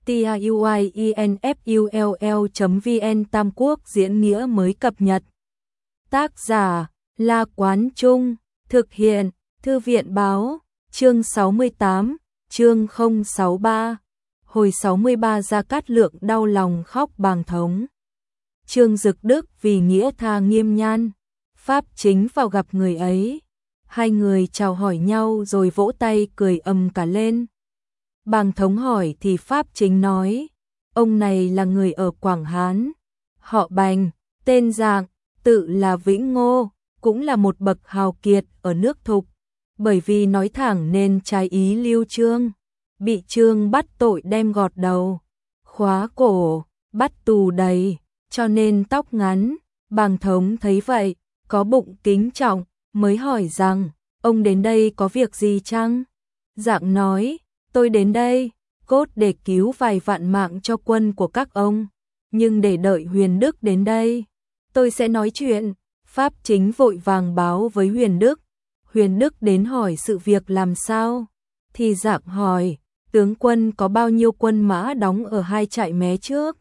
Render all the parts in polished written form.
tiuinfull.vn Tam Quốc diễn nghĩa mới cập nhật. Tác giả La Quán Trung, thực hiện Thư viện Báo, chương 68, chương 063. Hồi 63 Gia Cát Lượng đau lòng khóc bàng thống. Trương Dực Đức vì nghĩa tha Nghiêm Nhan, Pháp Chính vào gặp người ấy. Hai người chào hỏi nhau rồi vỗ tay cười ầm cả lên. Bàng thống hỏi thì Pháp Chính nói, ông này là người ở Quảng Hán, họ Bành, tên Dạng, tự là Vĩnh Ngô, cũng là một bậc hào kiệt ở nước Thục, bởi vì nói thẳng nên trái ý Lưu Chương, bị Chương bắt tội đem gọt đầu, khóa cổ, bắt tù đầy, cho nên tóc ngắn. Bàng thống thấy vậy, có bụng kính trọng, mới hỏi rằng, ông đến đây có việc gì chăng? Dạng nói, tôi đến đây, cốt để cứu vài vạn mạng cho quân của các ông, nhưng để đợi Huyền Đức đến đây, tôi sẽ nói chuyện. Pháp Chính vội vàng báo với Huyền Đức. Huyền Đức đến hỏi sự việc làm sao, thì Dạng hỏi, tướng quân có bao nhiêu quân mã đóng ở hai trại mé trước?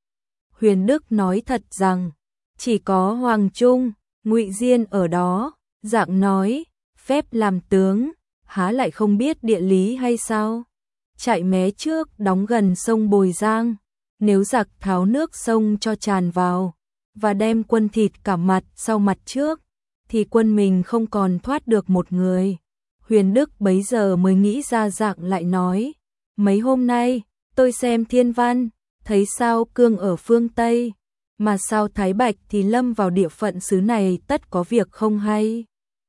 Huyền Đức nói thật rằng, chỉ có Hoàng Trung, Ngụy Diên ở đó. Dạng nói, phép làm tướng, há lại không biết địa lý hay sao? Trại mé trước đóng gần sông Bồi Giang, nếu giặc tháo nước sông cho tràn vào, và đem quân thịt cả mặt sau mặt trước, thì quân mình không còn thoát được một người. Huyền Đức bấy giờ mới nghĩ ra. Dạng lại nói, mấy hôm nay, tôi xem thiên văn, thấy sao Cương ở phương Tây, mà sao Thái Bạch thì lâm vào địa phận xứ này tất có việc không hay,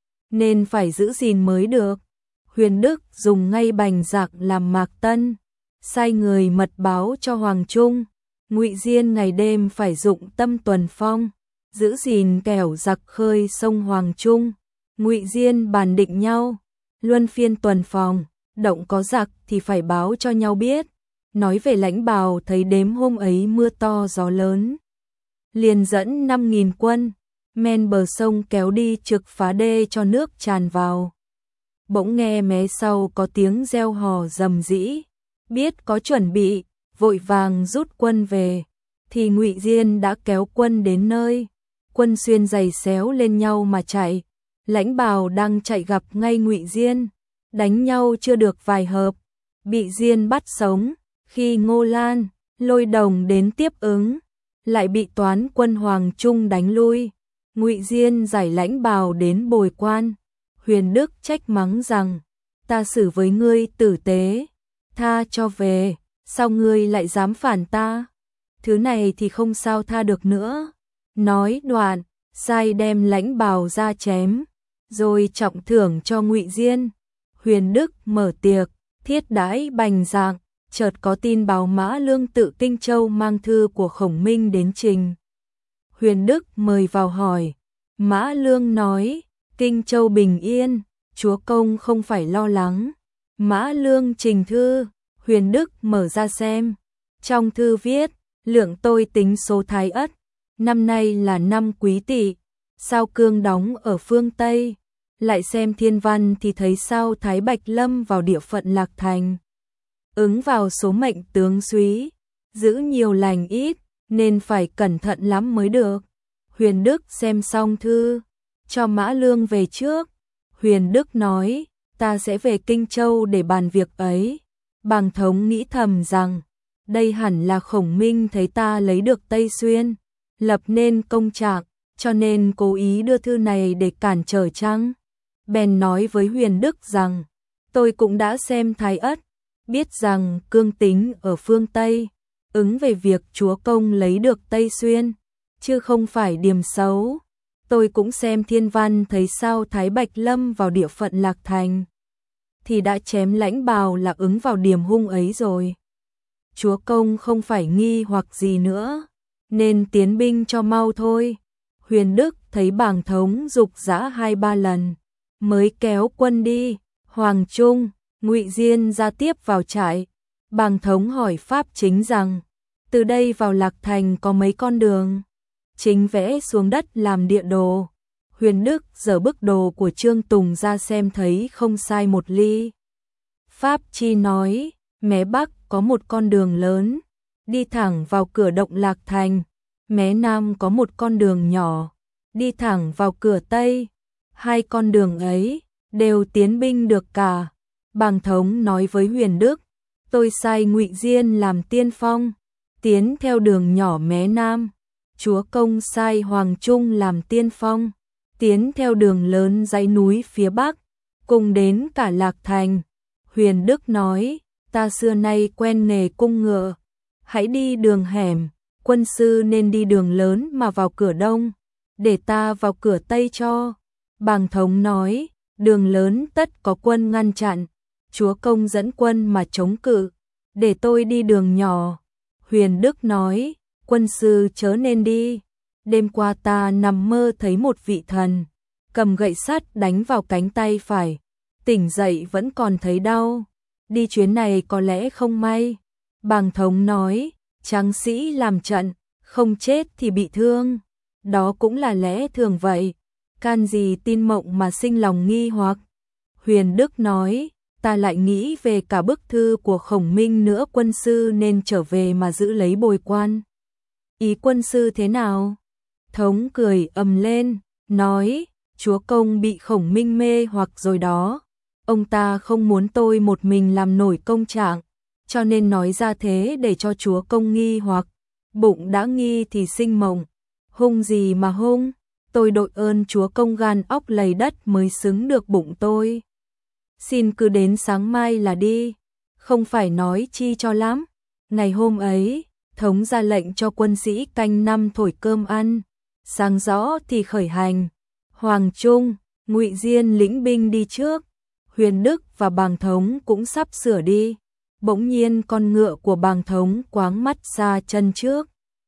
nên phải giữ gìn mới được. Huyền Đức dùng ngay Bành Dạng làm mạc tân, sai người mật báo cho Hoàng Trung, Ngụy Diên ngày đêm phải dụng tâm tuần phong, giữ gìn kẻo giặc khơi sông. Hoàng Trung, Ngụy Diên bàn định nhau, luân phiên tuần phòng, động có giặc thì phải báo cho nhau biết. Nói về Lãnh Bào thấy đêm hôm ấy mưa to gió lớn, liền dẫn 5.000 quân, men bờ sông kéo đi trực phá đê cho nước tràn vào. Bỗng nghe mé sau có tiếng reo hò rầm rĩ, biết có chuẩn bị, vội vàng rút quân về, thì Ngụy Diên đã kéo quân đến nơi, quân xuyên giày xéo lên nhau mà chạy. Lãnh Bào đang chạy gặp ngay Ngụy Diên, đánh nhau chưa được vài hợp, bị Diên bắt sống. Khi Ngô Lan, Lôi Đồng đến tiếp ứng, lại bị toán quân Hoàng Trung đánh lui. Ngụy Diên giải Lãnh Bào đến bồi quan. Huyền Đức trách mắng rằng, ta xử với ngươi tử tế, tha cho về, sao ngươi lại dám phản ta? Thứ này thì không sao tha được nữa. Nói đoạn, sai đem Lãnh Bào ra chém, rồi trọng thưởng cho Ngụy Diên. Huyền Đức mở tiệc, thiết đãi Bành Dạng, chợt có tin báo Mã Lương tự Kinh Châu mang thư của Khổng Minh đến trình. Huyền Đức mời vào hỏi, Mã Lương nói, Kinh Châu bình yên, chúa công không phải lo lắng. Mã Lương trình thư, Huyền Đức mở ra xem. Trong thư viết, lượng tôi tính số Thái Ất, năm nay là năm Quý Tỵ, sao Cương đóng ở phương Tây. Lại xem thiên văn thì thấy sao Thái Bạch lâm vào địa phận Lạc Thành, ứng vào số mệnh tướng Súy, giữ nhiều lành ít, nên phải cẩn thận lắm mới được. Huyền Đức xem xong thư, cho Mã Lương về trước. Huyền Đức nói, ta sẽ về Kinh Châu để bàn việc ấy. Bàng thống nghĩ thầm rằng, đây hẳn là Khổng Minh thấy ta lấy được Tây Xuyên, lập nên công trạng, cho nên cố ý đưa thư này để cản trở chăng? Bèn nói với Huyền Đức rằng, tôi cũng đã xem Thái Ất, biết rằng Cương tính ở phương Tây, ứng về việc chúa công lấy được Tây Xuyên, chứ không phải điểm xấu. Tôi cũng xem thiên văn thấy sao Thái Bạch lâm vào địa phận Lạc Thành, thì đã chém Lãnh Bào là ứng vào điểm hung ấy rồi. Chúa công không phải nghi hoặc gì nữa, nên tiến binh cho mau thôi. Huyền Đức thấy Bàng thống dục dã 2-3 lần, mới kéo quân đi. Hoàng Trung, Ngụy Diên ra tiếp vào trại. Bàng thống hỏi Pháp Chính rằng, từ đây vào Lạc Thành có mấy con đường? Chính vẽ xuống đất làm địa đồ. Huyền Đức giở bức đồ của Trương Tùng ra xem thấy không sai một ly. Pháp Chi nói, mé Bắc có một con đường lớn, đi thẳng vào cửa động Lạc Thành, mé Nam có một con đường nhỏ, đi thẳng vào cửa Tây. Hai con đường ấy đều tiến binh được cả. Bàng Thống nói với Huyền Đức, tôi sai Ngụy Diên làm tiên phong, tiến theo đường nhỏ mé Nam. Chúa Công sai Hoàng Trung làm tiên phong, tiến theo đường lớn dãy núi phía Bắc, cùng đến cả Lạc Thành. Huyền Đức nói, ta xưa nay quen nghề cung ngựa, hãy đi đường hẻm, quân sư nên đi đường lớn mà vào cửa Đông, để ta vào cửa Tây cho. Bàng Thống nói, đường lớn tất có quân ngăn chặn, Chúa Công dẫn quân mà chống cự, để tôi đi đường nhỏ. Huyền Đức nói, quân sư chớ nên đi, đêm qua ta nằm mơ thấy một vị thần, cầm gậy sắt đánh vào cánh tay phải, tỉnh dậy vẫn còn thấy đau, đi chuyến này có lẽ không may. Bàng Thống nói, tráng sĩ làm trận, không chết thì bị thương, đó cũng là lẽ thường vậy, can gì tin mộng mà sinh lòng nghi hoặc. Huyền Đức nói, ta lại nghĩ về cả bức thư của Khổng Minh nữa, quân sư nên trở về mà giữ lấy bồi quan. Ý quân sư thế nào? Thống cười ầm lên, nói, Chúa Công bị Khổng Minh mê hoặc rồi đó, ông ta không muốn tôi một mình làm nổi công trạng, cho nên nói ra thế để cho Chúa Công nghi hoặc, bụng đã nghi thì sinh mộng, hung gì mà hung, tôi đội ơn Chúa Công gan óc lầy đất mới xứng được bụng tôi. Xin cứ đến sáng mai là đi, không phải nói chi cho lắm. Ngày hôm ấy, Thống ra lệnh cho quân sĩ canh năm thổi cơm ăn, sáng rõ thì khởi hành. Hoàng Trung, Ngụy Diên lĩnh binh đi trước, Huyền Đức và Bàng Thống cũng sắp sửa đi. Bỗng nhiên con ngựa của Bàng Thống quáng mắt xa chân trước,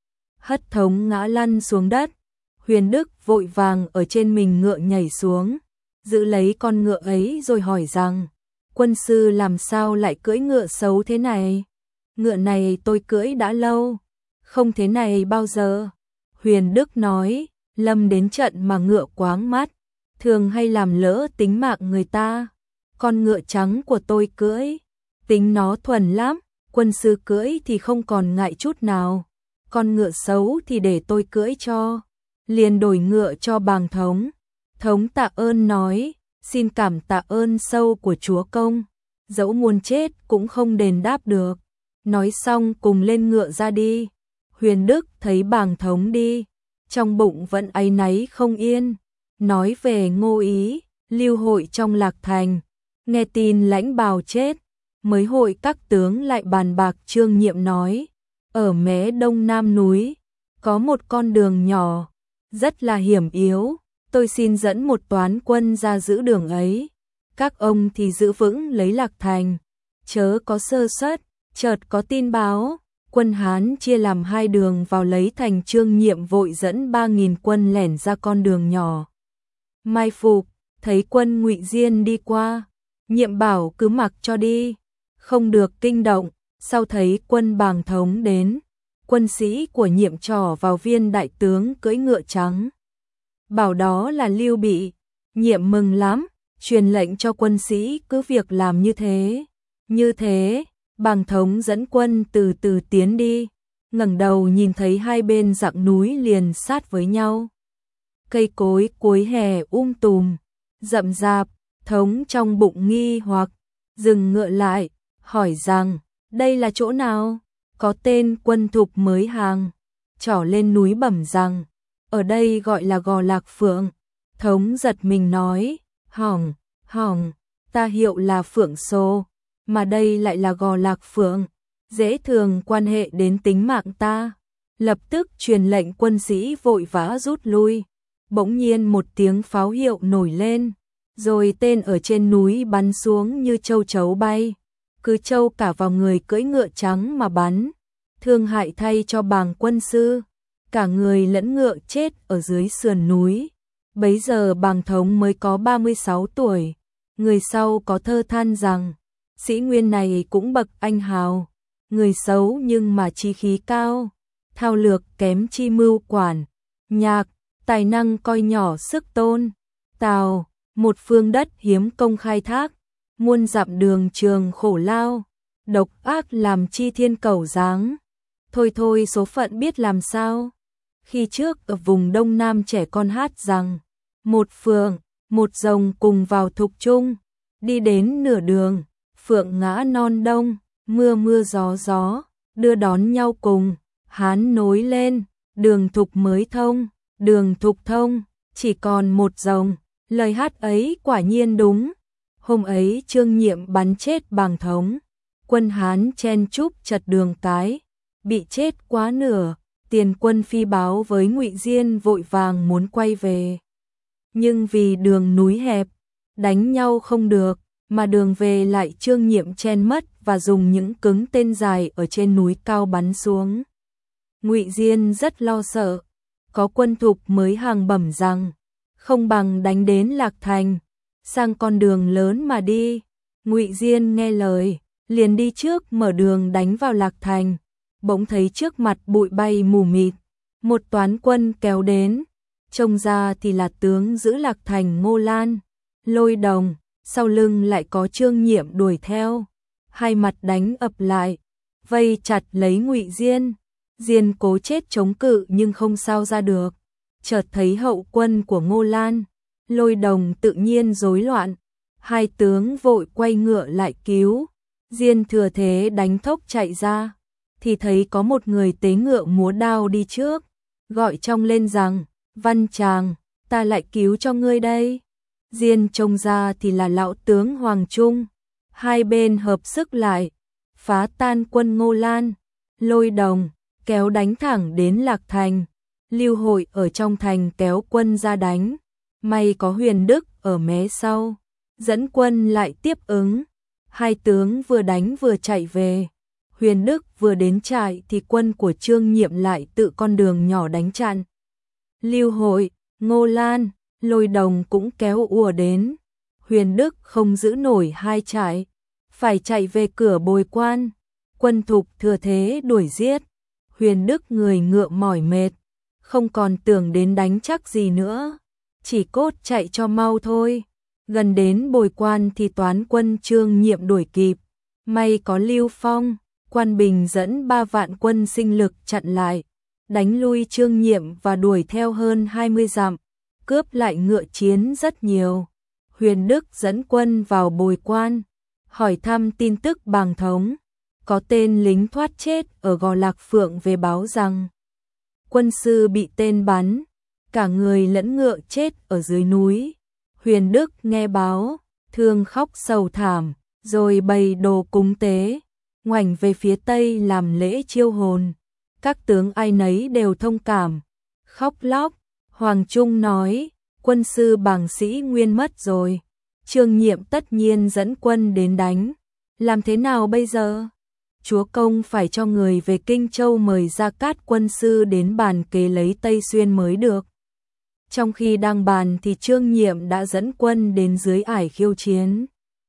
hất Thống ngã lăn xuống đất. Huyền Đức vội vàng ở trên mình ngựa nhảy xuống, giữ lấy con ngựa ấy rồi hỏi rằng, quân sư làm sao lại cưỡi ngựa xấu thế này? Ngựa này tôi cưỡi đã lâu, không thế này bao giờ. Huyền Đức nói, lâm đến trận mà ngựa quáng mắt, thường hay làm lỡ tính mạng người ta. Con ngựa trắng của tôi cưỡi, tính nó thuần lắm, quân sư cưỡi thì không còn ngại chút nào. Con ngựa xấu thì để tôi cưỡi cho. Liền đổi ngựa cho Bàng Thống. Thống tạ ơn nói, xin cảm tạ ơn sâu của Chúa Công, dẫu muôn chết cũng không đền đáp được. Nói xong cùng lên ngựa ra đi. Huyền Đức thấy Bàng Thống đi, trong bụng vẫn áy náy không yên, nói về Ngô Ý, lưu hội trong Lạc Thành, nghe tin Lãnh Bào chết, mới hội các tướng lại bàn bạc. Trương Nhiệm nói, ở mé đông nam núi, có một con đường nhỏ, rất là hiểm yếu, tôi xin dẫn một toán quân ra giữ đường ấy, các ông thì giữ vững lấy Lạc Thành, chớ có sơ suất. Chợt có tin báo, quân Hán chia làm hai đường vào lấy thành. Trương Nhiệm vội dẫn 3.000 quân lẻn ra con đường nhỏ, mai phục, thấy quân Ngụy Diên đi qua, Nhiệm bảo cứ mặc cho đi, không được kinh động. Sau thấy quân Bàng Thống đến, quân sĩ của Nhiệm trỏ vào viên đại tướng cưỡi ngựa trắng, bảo đó là Lưu Bị. Nhiệm mừng lắm, truyền lệnh cho quân sĩ cứ việc làm như thế. Như thế, Bàng Thống dẫn quân từ từ tiến đi, ngẩng đầu nhìn thấy hai bên dặng núi liền sát với nhau. Cây cối cuối hè tùm, rậm rạp. Thống trong bụng nghi hoặc, dừng ngựa lại, hỏi rằng, đây là chỗ nào? Có tên quân thục mới hàng, trỏ lên núi bẩm rằng, ở đây gọi là Gò Lạc Phượng. Thống giật mình nói, hỏng, ta hiệu là Phượng Xô, mà đây lại là Gò Lạc Phượng, dễ thường quan hệ đến tính mạng ta. Lập tức truyền lệnh quân sĩ vội vã rút lui. Bỗng nhiên một tiếng pháo hiệu nổi lên, rồi tên ở trên núi bắn xuống như châu chấu bay, cứ châu cả vào người cưỡi ngựa trắng mà bắn. Thương hại thay cho Bàng quân sư, cả người lẫn ngựa chết ở dưới sườn núi. Bấy giờ Bàng Thống mới có 36 tuổi. Người sau có thơ than rằng, sĩ nguyên này cũng bậc anh hào, người xấu nhưng mà chí khí cao, thao lược kém chi mưu quản, nhạc, tài năng coi nhỏ sức tôn, tào, một phương đất hiếm công khai thác, muôn dặm đường trường khổ lao, độc ác làm chi thiên cẩu dáng. Thôi thôi số phận biết làm sao. Khi trước ở vùng Đông Nam trẻ con hát rằng, một phượng, một rồng cùng vào thục chung, đi đến nửa đường, phượng ngã non đông, mưa mưa gió gió, đưa đón nhau cùng, hán nối lên, đường thục mới thông, đường thục thông, chỉ còn một rồng, lời hát ấy quả nhiên đúng. Hôm ấy Trương Nhiệm bắn chết Bàng Thống, quân Hán chen chúc chật đường cái, bị chết quá nửa, tiền quân phi báo với Ngụy Diên vội vàng muốn quay về. Nhưng vì đường núi hẹp, đánh nhau không được, mà đường về lại Trương Nhiệm chen mất và dùng những cứng tên dài ở trên núi cao bắn xuống. Ngụy Diên rất lo sợ, có quân thục mới hàng bẩm rằng, không bằng đánh đến Lạc Thành, sang con đường lớn mà đi. Ngụy Diên nghe lời, liền đi trước mở đường đánh vào Lạc Thành. Bỗng thấy trước mặt bụi bay mù mịt, một toán quân kéo đến, trông ra thì là tướng giữ Lạc Thành Ngô Lan, Lôi Đồng, sau lưng lại có Trương Nhiệm đuổi theo, hai mặt đánh ập lại, vây chặt lấy Ngụy Diên. Diên cố chết chống cự nhưng không sao ra được, chợt thấy hậu quân của Ngô Lan, Lôi Đồng tự nhiên rối loạn, hai tướng vội quay ngựa lại cứu. Diên thừa thế đánh thốc chạy ra, thì thấy có một người tế ngựa múa đao đi trước, gọi trong lên rằng, Văn Tràng, ta lại cứu cho ngươi đây. Diên trông ra thì là lão tướng Hoàng Trung, hai bên hợp sức lại, phá tan quân Ngô Lan, Lôi Đồng, kéo đánh thẳng đến Lạc Thành. Lưu Hội ở trong thành kéo quân ra đánh, may có Huyền Đức ở mé sau, dẫn quân lại tiếp ứng. Hai tướng vừa đánh vừa chạy về. Huyền Đức vừa đến trại thì quân của Trương Nhiệm lại tự con đường nhỏ đánh chặn. Lưu Hội, Ngô Lan, Lôi Đồng cũng kéo ùa đến. Huyền Đức không giữ nổi hai trại, phải chạy về cửa Bồi Quan. Quân thục thừa thế đuổi giết. Huyền Đức người ngựa mỏi mệt, không còn tưởng đến đánh chắc gì nữa, chỉ cốt chạy cho mau thôi. Gần đến Bồi Quan thì toán quân Trương Nhiệm đuổi kịp, may có Lưu Phong, Quan Bình dẫn 3 vạn quân sinh lực chặn lại, đánh lui Trương Nhiệm và đuổi theo hơn 20 dặm, cướp lại ngựa chiến rất nhiều. Huyền Đức dẫn quân vào Bồi Quan, hỏi thăm tin tức Bàng Thống, có tên lính thoát chết ở Gò Lạc Phượng về báo rằng quân sư bị tên bắn, cả người lẫn ngựa chết ở dưới núi. Huyền Đức nghe báo, thương khóc sầu thảm, rồi bày đồ cúng tế, ngoảnh về phía tây làm lễ chiêu hồn. Các tướng ai nấy đều thông cảm, khóc lóc. Hoàng Trung nói, quân sư Bàng sĩ nguyên mất rồi, Trương Nhiệm tất nhiên dẫn quân đến đánh, làm thế nào bây giờ? Chúa công phải cho người về Kinh Châu mời Gia Cát quân sư đến bàn kế lấy Tây Xuyên mới được. Trong khi đang bàn thì Trương Nhiệm đã dẫn quân đến dưới ải khiêu chiến.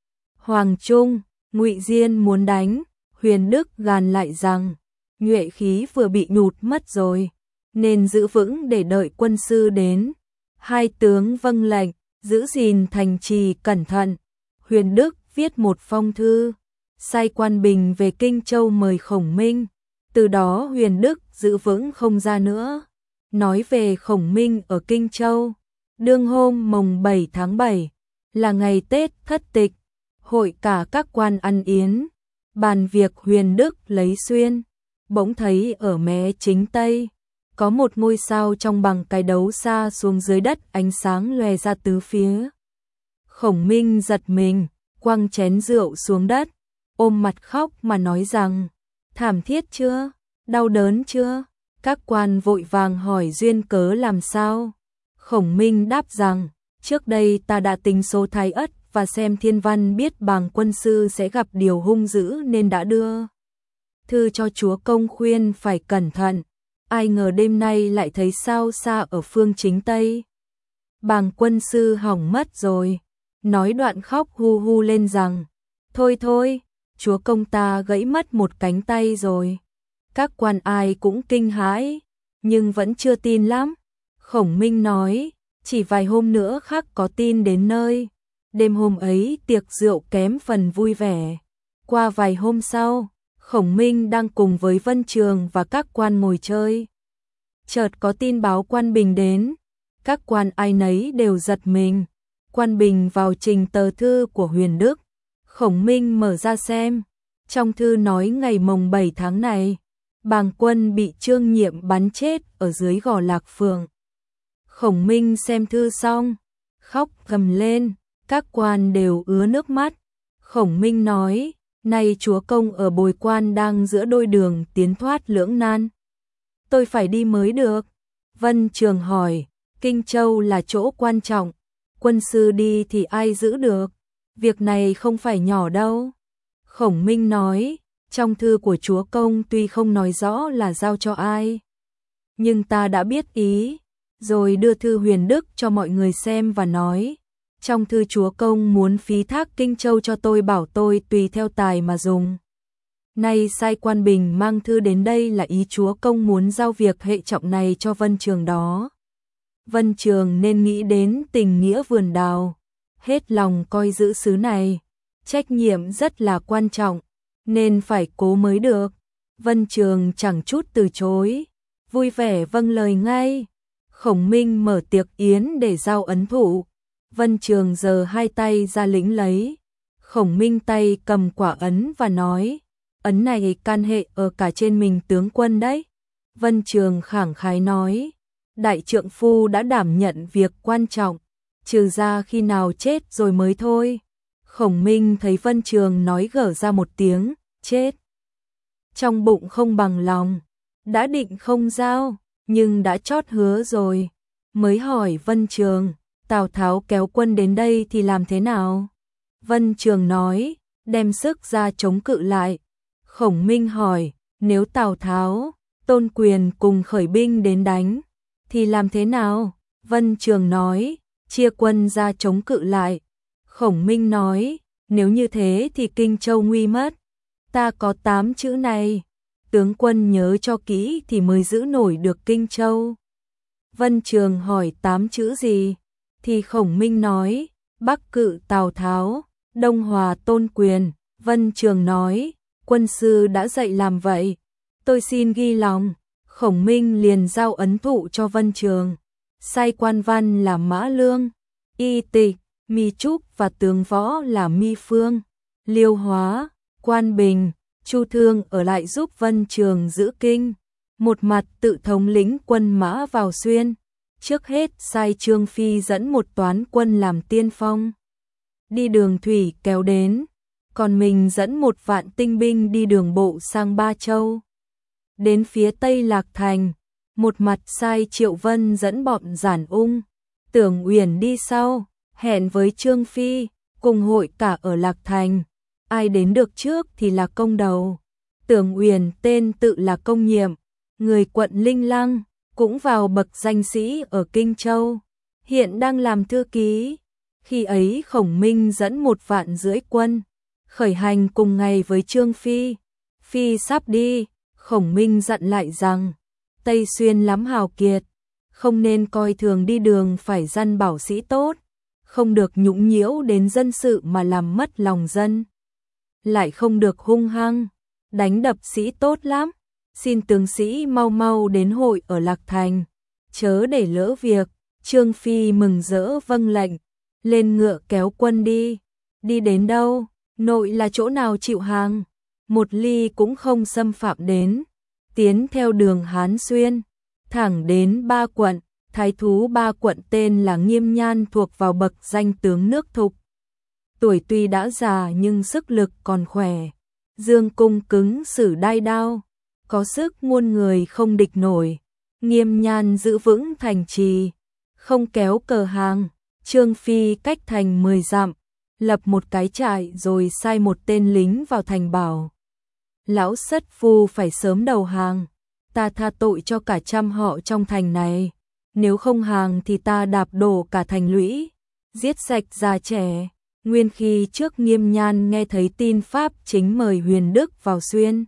Hoàng Trung, Ngụy Diên muốn đánh, Huyền Đức gàn lại rằng, nhuệ khí vừa bị nhụt mất rồi, nên giữ vững để đợi quân sư đến. Hai tướng vâng lệnh, giữ gìn thành trì cẩn thận. Huyền Đức viết một phong thư, sai Quan Bình về Kinh Châu mời Khổng Minh. Từ đó Huyền Đức giữ vững không ra nữa. Nói về Khổng Minh ở Kinh Châu, đương hôm mồng 7 tháng 7, là ngày Tết Thất Tịch, hội cả các quan ăn yến, bàn việc Huyền Đức lấy xuyên. Bỗng thấy ở mé chính tây, có một ngôi sao trong bằng cái đấu xa xuống dưới đất, ánh sáng lòe ra tứ phía. Khổng Minh giật mình, quăng chén rượu xuống đất, ôm mặt khóc mà nói rằng, thảm thiết chưa, đau đớn chưa? Các quan vội vàng hỏi duyên cớ làm sao. Khổng Minh đáp rằng, trước đây ta đã tính số thái ất và xem thiên văn biết Bàng quân sư sẽ gặp điều hung dữ nên đã đưa thư cho chúa công khuyên phải cẩn thận. Ai ngờ đêm nay lại thấy sao xa ở phương chính tây. Bàng quân sư hỏng mất rồi. Nói đoạn khóc hu hu lên rằng, thôi thôi, chúa công ta gãy mất một cánh tay rồi. Các quan ai cũng kinh hãi, nhưng vẫn chưa tin lắm. Khổng Minh nói, chỉ vài hôm nữa khắc có tin đến nơi. Đêm hôm ấy tiệc rượu kém phần vui vẻ. Qua vài hôm sau, Khổng Minh đang cùng với Vân Trường và các quan ngồi chơi. Chợt có tin báo Quan Bình đến, các quan ai nấy đều giật mình. Quan Bình vào trình tờ thư của Huyền Đức, Khổng Minh mở ra xem. Trong thư nói ngày mồng 7 tháng này, Bàng Quân bị Trương Nhiệm bắn chết ở dưới Gò Lạc Phường. Khổng Minh xem thư xong, khóc gầm lên, các quan đều ứa nước mắt. Khổng Minh nói, nay chúa công ở Bồi Quan đang giữa đôi đường tiến thoát lưỡng nan. Tôi phải đi mới được. Vân Trường hỏi, Kinh Châu là chỗ quan trọng, quân sư đi thì ai giữ được, việc này không phải nhỏ đâu. Khổng Minh nói, trong thư của chúa công tuy không nói rõ là giao cho ai, nhưng ta đã biết ý, rồi đưa thư Huyền Đức cho mọi người xem và nói, trong thư chúa công muốn phí thác Kinh Châu cho tôi, bảo tôi tùy theo tài mà dùng. Nay sai Quan Bình mang thư đến đây là ý chúa công muốn giao việc hệ trọng này cho Vân Trường đó. Vân Trường nên nghĩ đến tình nghĩa vườn đào, hết lòng coi giữ xứ này, trách nhiệm rất là quan trọng, nên phải cố mới được. Vân Trường chẳng chút từ chối, vui vẻ vâng lời ngay. Khổng Minh mở tiệc yến để giao ấn thụ. Vân Trường giơ hai tay ra lĩnh lấy. Khổng Minh tay cầm quả ấn và nói, ấn này can hệ ở cả trên mình tướng quân đấy. Vân Trường khẳng khái nói, đại trượng phu đã đảm nhận việc quan trọng, trừ ra khi nào chết rồi mới thôi. Khổng Minh thấy Vân Trường nói gở ra một tiếng, chết. Trong bụng không bằng lòng, đã định không giao, nhưng đã chót hứa rồi. Mới hỏi Vân Trường, Tào Tháo kéo quân đến đây thì làm thế nào? Vân Trường nói, đem sức ra chống cự lại. Khổng Minh hỏi, nếu Tào Tháo, Tôn Quyền cùng khởi binh đến đánh, thì làm thế nào? Vân Trường nói, chia quân ra chống cự lại. Khổng Minh nói, nếu như thế thì Kinh Châu nguy mất. Ta có 8 chữ này, tướng quân nhớ cho kỹ thì mới giữ nổi được Kinh Châu. Vân Trường hỏi 8 chữ gì? Thì Khổng Minh nói, Bắc cự Tào Tháo, Đông hòa Tôn Quyền. Vân Trường nói, quân sư đã dạy làm vậy, tôi xin ghi lòng. Khổng Minh liền giao ấn thụ cho Vân Trường, sai quan văn là Mã Lương, Y Tịch, Mi Trúc và tướng võ là Mi Phương, Liêu Hóa, Quan Bình, Chu Thương ở lại giúp Vân Trường giữ kinh. Một mặt tự thống lĩnh quân mã vào xuyên, trước hết sai Trương Phi dẫn một toán quân làm tiên phong, đi đường thủy kéo đến, còn mình dẫn một vạn tinh binh đi đường bộ sang Ba Châu. Đến phía Tây Lạc Thành, một mặt sai Triệu Vân dẫn bọn Giản Ung, Tưởng Uyển đi sau, hẹn với Trương Phi, cùng hội cả ở Lạc Thành. Ai đến được trước thì là công đầu. Tưởng Uyển tên tự là Công Nhiệm, người quận Linh Lăng, cũng vào bậc danh sĩ ở Kinh Châu, hiện đang làm thư ký. Khi ấy Khổng Minh dẫn 1,5 vạn quân, khởi hành cùng ngày với Trương Phi. Phi sắp đi, Khổng Minh dặn lại rằng, Tây Xuyên lắm hào kiệt, không nên coi thường đi đường, phải răn bảo sĩ tốt, không được nhũng nhiễu đến dân sự mà làm mất lòng dân. Lại không được hung hăng, đánh đập sĩ tốt lắm, xin tướng sĩ mau mau đến hội ở Lạc Thành, chớ để lỡ việc. Trương Phi mừng rỡ vâng lệnh, lên ngựa kéo quân đi. Đi đến đâu, nội là chỗ nào chịu hàng, một ly cũng không xâm phạm đến. Tiến theo đường Hán Xuyên, thẳng đến Ba Quận. Thái thú Ba Quận tên là Nghiêm Nhan, thuộc vào bậc danh tướng nước Thục. Tuổi tuy đã già nhưng sức lực còn khỏe, dương cung cứng sử đai đao, có sức muôn người không địch nổi. Nghiêm Nhan giữ vững thành trì, không kéo cờ hàng. Trương Phi cách thành 10 dặm, lập một cái trại rồi sai một tên lính vào thành bảo, lão sất phu phải sớm đầu hàng, ta tha tội cho cả trăm họ trong thành này, nếu không hàng thì ta đạp đổ cả thành lũy, giết sạch già trẻ. Nguyên khi trước Nghiêm Nhan nghe thấy tin Pháp chính mời Huyền Đức vào xuyên,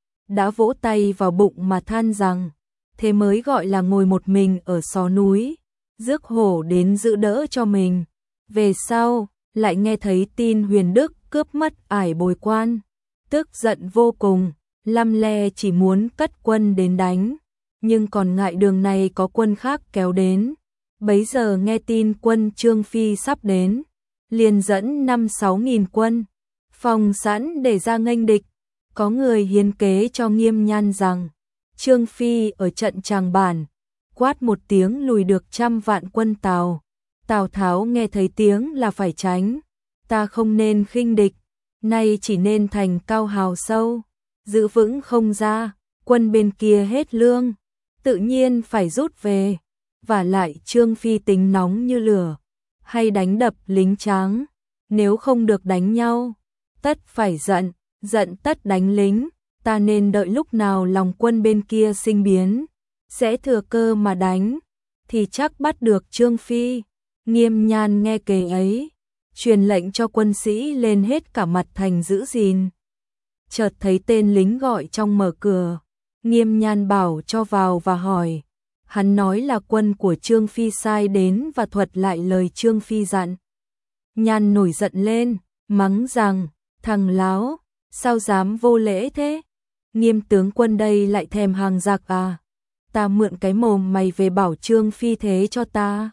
đã vỗ tay vào bụng mà than rằng, thế mới gọi là ngồi một mình ở xó núi, rước hổ đến giữ đỡ cho mình. Về sau, lại nghe thấy tin Huyền Đức cướp mất ải Bồi Quan, tức giận vô cùng, lăm le chỉ muốn cất quân đến đánh, nhưng còn ngại đường này có quân khác kéo đến. Bấy giờ nghe tin quân Trương Phi sắp đến, liền dẫn 5-6 nghìn quân, phòng sẵn để ra nghênh địch. Có người hiến kế cho Nghiêm Nhan rằng, Trương Phi ở trận Tràng Bản, quát một tiếng lùi được 100 vạn quân Tào. Tào Tháo nghe thấy tiếng là phải tránh, ta không nên khinh địch, nay chỉ nên thành cao hào sâu, giữ vững không ra, quân bên kia hết lương, tự nhiên phải rút về. Và lại Trương Phi tính nóng như lửa, hay đánh đập lính tráng, nếu không được đánh nhau, tất phải giận, giận tất đánh lính, ta nên đợi lúc nào lòng quân bên kia sinh biến, sẽ thừa cơ mà đánh, thì chắc bắt được Trương Phi. Nghiêm Nhan nghe kể ấy, truyền lệnh cho quân sĩ lên hết cả mặt thành giữ gìn. Chợt thấy tên lính gọi trong mở cửa, Nghiêm Nhan bảo cho vào và hỏi. Hắn nói là quân của Trương Phi sai đến và thuật lại lời Trương Phi dặn. Nhan nổi giận lên, mắng rằng, thằng láo, sao dám vô lễ thế? Nghiêm tướng quân đây lại thèm hàng giặc à? Ta mượn cái mồm mày về bảo Trương Phi thế cho ta.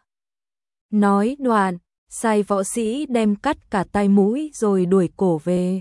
Nói đoạn, sai võ sĩ đem cắt cả tai mũi rồi đuổi cổ về.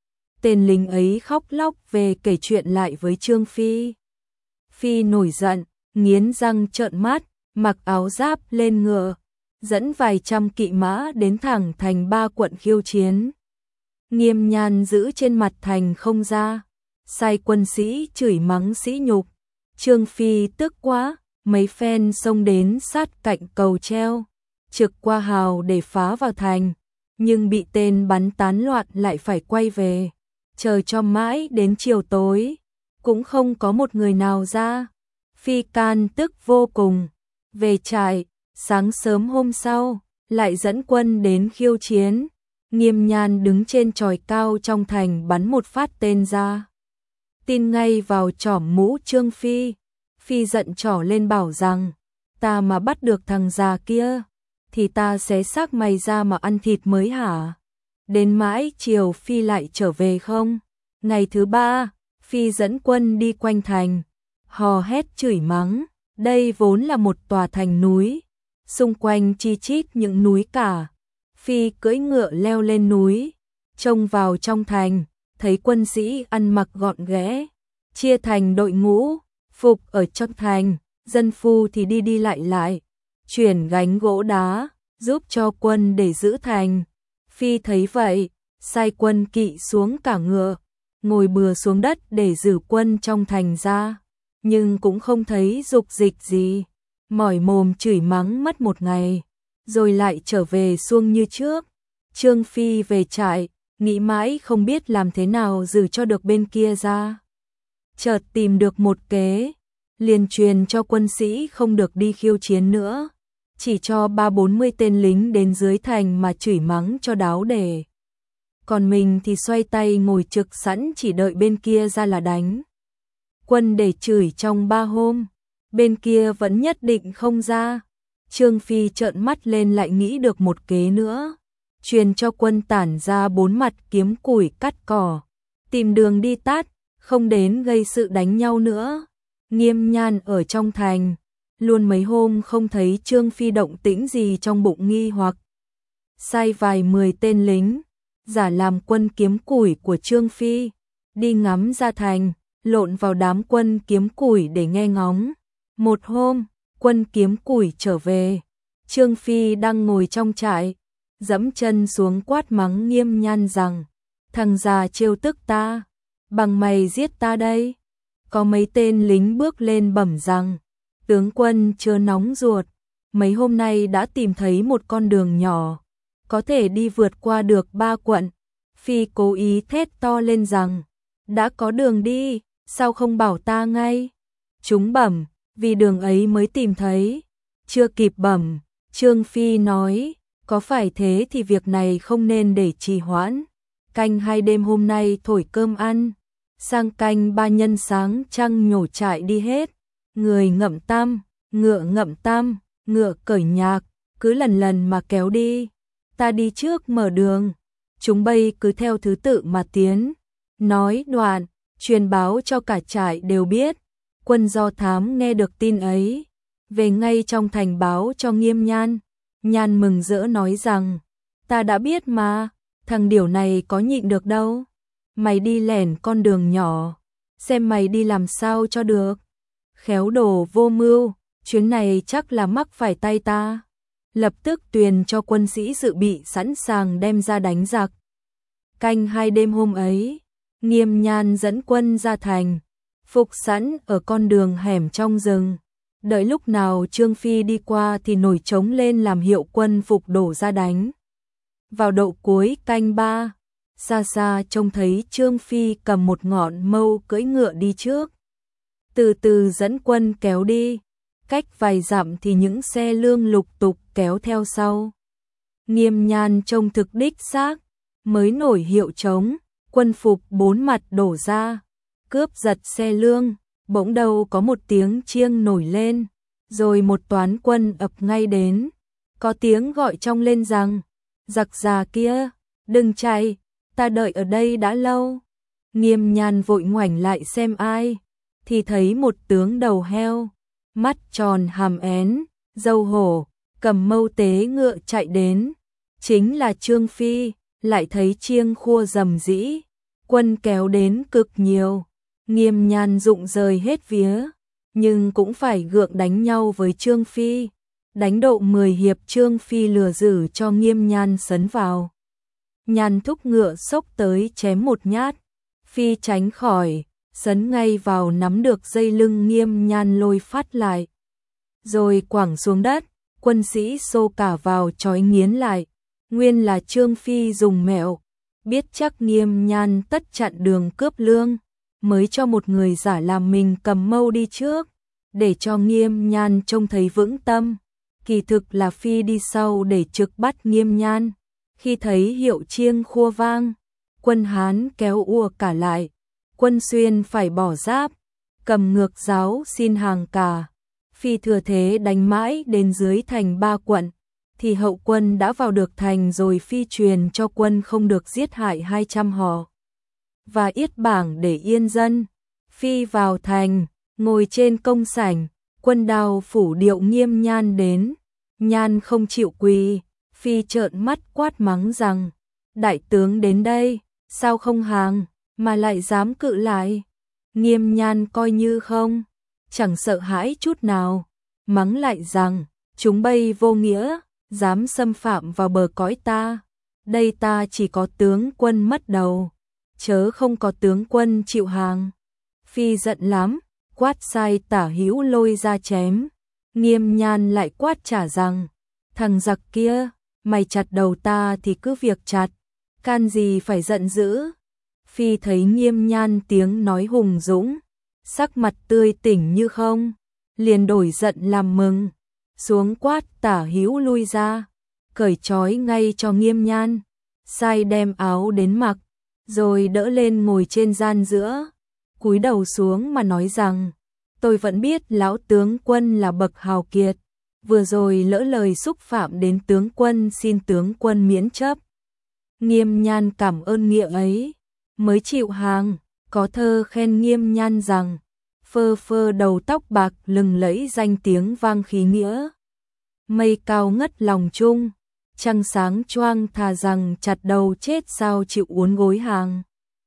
Tên lính ấy khóc lóc về kể chuyện lại với Trương Phi. Phi nổi giận, nghiến răng trợn mắt, mặc áo giáp lên ngựa, dẫn vài trăm kỵ mã đến thẳng thành 3 quận khiêu chiến. Nghiêm Nhan giữ trên mặt thành không ra, sai quân sĩ chửi mắng sĩ nhục. Trương Phi tức quá, mấy phen xông đến sát cạnh cầu treo, trực qua hào để phá vào thành, nhưng bị tên bắn tán loạn lại phải quay về. Chờ cho mãi đến chiều tối, cũng không có một người nào ra. Phi can tức vô cùng, về trại, sáng sớm hôm sau, lại dẫn quân đến khiêu chiến. Nghiêm Nhan đứng trên chòi cao trong thành bắn một phát tên ra. Tin ngay vào chỏm mũ Trương Phi. Phi giận trỏ lên bảo rằng, ta mà bắt được thằng già kia, thì ta xé xác mày ra mà ăn thịt mới hả? Đến mãi chiều Phi lại trở về không? Ngày thứ 3, Phi dẫn quân đi quanh thành, hò hét chửi mắng. Đây vốn là một tòa thành núi, xung quanh chi chít những núi cả. Phi cưỡi ngựa leo lên núi, trông vào trong thành, thấy quân sĩ ăn mặc gọn ghẽ, chia thành đội ngũ, phục ở trong thành, dân phu thì đi đi lại lại, chuyển gánh gỗ đá, giúp cho quân để giữ thành. Phi thấy vậy, sai quân kỵ xuống cả ngựa, ngồi bừa xuống đất để giữ quân trong thành ra, nhưng cũng không thấy dục dịch gì, mỏi mồm chửi mắng mất một ngày, rồi lại trở về xuông như trước. Trương Phi về trại, nghĩ mãi không biết làm thế nào giữ cho được bên kia ra. Chợt tìm được một kế, liền truyền cho quân sĩ không được đi khiêu chiến nữa, chỉ cho 30-40 tên lính đến dưới thành mà chửi mắng cho đáo để. Còn mình thì xoay tay ngồi trực sẵn chỉ đợi bên kia ra là đánh. Quân để chửi trong 3 hôm, bên kia vẫn nhất định không ra. Trương Phi trợn mắt lên lại nghĩ được một kế nữa, truyền cho quân tản ra 4 mặt kiếm củi cắt cỏ, tìm đường đi tắt, không đến gây sự đánh nhau nữa. Nghiêm Nhan ở trong thành, luôn mấy hôm không thấy Trương Phi động tĩnh gì trong bụng nghi hoặc. Sai vài 10 tên lính, giả làm quân kiếm củi của Trương Phi, đi ngắm ra thành, lộn vào đám quân kiếm củi để nghe ngóng. Một hôm, quân kiếm củi trở về, Trương Phi đang ngồi trong trại, dẫm chân xuống quát mắng Nghiêm Nhan rằng, thằng già trêu tức ta, bằng mày giết ta đây. Có mấy tên lính bước lên bẩm rằng, tướng quân chưa nóng ruột, mấy hôm nay đã tìm thấy một con đường nhỏ, có thể đi vượt qua được 3 quận. Phi cố ý thét to lên rằng, đã có đường đi, sao không bảo ta ngay? Chúng bẩm, vì đường ấy mới tìm thấy. Chưa kịp bẩm, Trương Phi nói, có phải thế thì việc này không nên để trì hoãn. Canh 2 đêm hôm nay thổi cơm ăn, sang canh 3 nhân sáng trăng nhổ trại đi hết. Người ngậm tam, ngựa cởi nhạc, cứ lần lần mà kéo đi. Ta đi trước mở đường, chúng bay cứ theo thứ tự mà tiến. Nói đoạn, truyền báo cho cả trại đều biết. Quân Do Thám nghe được tin ấy, về ngay trong thành báo cho Nghiêm Nhan. Nhan mừng rỡ nói rằng, ta đã biết mà, thằng điểu này có nhịn được đâu. Mày đi lẻn con đường nhỏ, xem mày đi làm sao cho được. Khéo đồ vô mưu, chuyến này chắc là mắc phải tay ta. Lập tức tuyền cho quân sĩ dự bị sẵn sàng đem ra đánh giặc. Canh 2 đêm hôm ấy, Nghiêm Nhan dẫn quân ra thành, phục sẵn ở con đường hẻm trong rừng. Đợi lúc nào Trương Phi đi qua thì nổi trống lên làm hiệu quân phục đổ ra đánh. Vào độ cuối canh 3, xa xa trông thấy Trương Phi cầm một ngọn mâu cưỡi ngựa đi trước. Từ từ dẫn quân kéo đi, cách vài dặm thì những xe lương lục tục kéo theo sau. Nghiêm Nhan trông thực đích xác, mới nổi hiệu trống, quân phục bốn mặt đổ ra, cướp giật xe lương, bỗng đâu có một tiếng chiêng nổi lên, rồi một toán quân ập ngay đến. Có tiếng gọi trong lên rằng, giặc già kia, đừng chạy, ta đợi ở đây đã lâu. Nghiêm Nhan vội ngoảnh lại xem ai, thì thấy một tướng đầu heo, mắt tròn hàm én, râu hổ, cầm mâu tế ngựa chạy đến. Chính là Trương Phi, lại thấy chiêng khua rầm rĩ, quân kéo đến cực nhiều. Nghiêm Nhan rụng rời hết vía, nhưng cũng phải gượng đánh nhau với Trương Phi. Đánh độ 10 hiệp Trương Phi lừa dử cho Nghiêm Nhan sấn vào. Nhan thúc ngựa xốc tới chém một nhát, Phi tránh khỏi, sấn ngay vào nắm được dây lưng Nghiêm Nhan lôi phát lại. Rồi quẳng xuống đất, quân sĩ xô cả vào trói nghiến lại. Nguyên là Trương Phi dùng mẹo, biết chắc Nghiêm Nhan tất chặn đường cướp lương, mới cho một người giả làm mình cầm mâu đi trước, để cho Nghiêm Nhan trông thấy vững tâm. Kỳ thực là Phi đi sau để trực bắt Nghiêm Nhan. Khi thấy hiệu chiêng khua vang, quân Hán kéo ùa cả lại, quân Xuyên phải bỏ giáp, cầm ngược giáo xin hàng cả. Phi thừa thế đánh mãi đến dưới thành 3 quận, thì hậu quân đã vào được thành rồi. Phi truyền cho quân không được giết hại 200 họ và yết bảng để yên dân. Phi vào thành, ngồi trên công sảnh, quân đao phủ điệu Nghiêm Nhan đến. Nhan không chịu quỳ, Phi trợn mắt quát mắng rằng, đại tướng đến đây, sao không hàng, mà lại dám cự lại. Nghiêm Nhan coi như không, chẳng sợ hãi chút nào, mắng lại rằng, chúng bay vô nghĩa, dám xâm phạm vào bờ cõi ta. Đây ta chỉ có tướng quân mất đầu, chớ không có tướng quân chịu hàng. Phi giận lắm, quát sai Tả Hữu lôi ra chém. Nghiêm Nhan lại quát trả rằng, thằng giặc kia, mày chặt đầu ta thì cứ việc chặt, can gì phải giận dữ. Phi thấy Nghiêm Nhan tiếng nói hùng dũng, sắc mặt tươi tỉnh như không, liền đổi giận làm mừng, xuống quát Tả Hữu lui ra, cởi trói ngay cho Nghiêm Nhan, sai đem áo đến mặc, rồi đỡ lên ngồi trên gian giữa, cúi đầu xuống mà nói rằng, tôi vẫn biết lão tướng quân là bậc hào kiệt, vừa rồi lỡ lời xúc phạm đến tướng quân, xin tướng quân miễn chấp. Nghiêm Nhan cảm ơn nghĩa ấy, mới chịu hàng. Có thơ khen Nghiêm Nhan rằng, phơ phơ đầu tóc bạc lừng lẫy danh tiếng vang khí nghĩa. Mây cao ngất lòng trung, trăng sáng choang thà rằng chặt đầu chết sao chịu uốn gối hàng.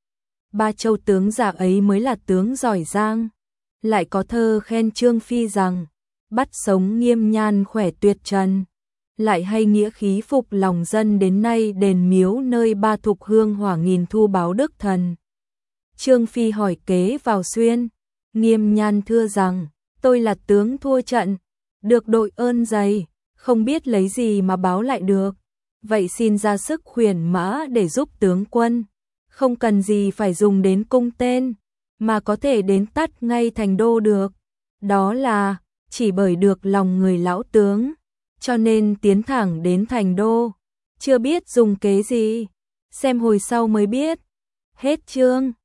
Ba châu tướng giả ấy mới là tướng giỏi giang. Lại có thơ khen Trương Phi rằng, bắt sống Nghiêm Nhan khỏe tuyệt trần. Lại hay nghĩa khí phục lòng dân, đến nay đền miếu nơi ba thục hương hỏa nghìn thu báo đức thần. Trương Phi hỏi kế vào xuyên, Nghiêm Nhan thưa rằng, tôi là tướng thua trận, được đội ơn dày, không biết lấy gì mà báo lại được. Vậy xin ra sức khuyển mã để giúp tướng quân, không cần gì phải dùng đến cung tên, mà có thể đến tắt ngay thành đô được. Đó là, chỉ bởi được lòng người lão tướng, cho nên tiến thẳng đến thành đô, chưa biết dùng kế gì, xem hồi sau mới biết. Hết chương.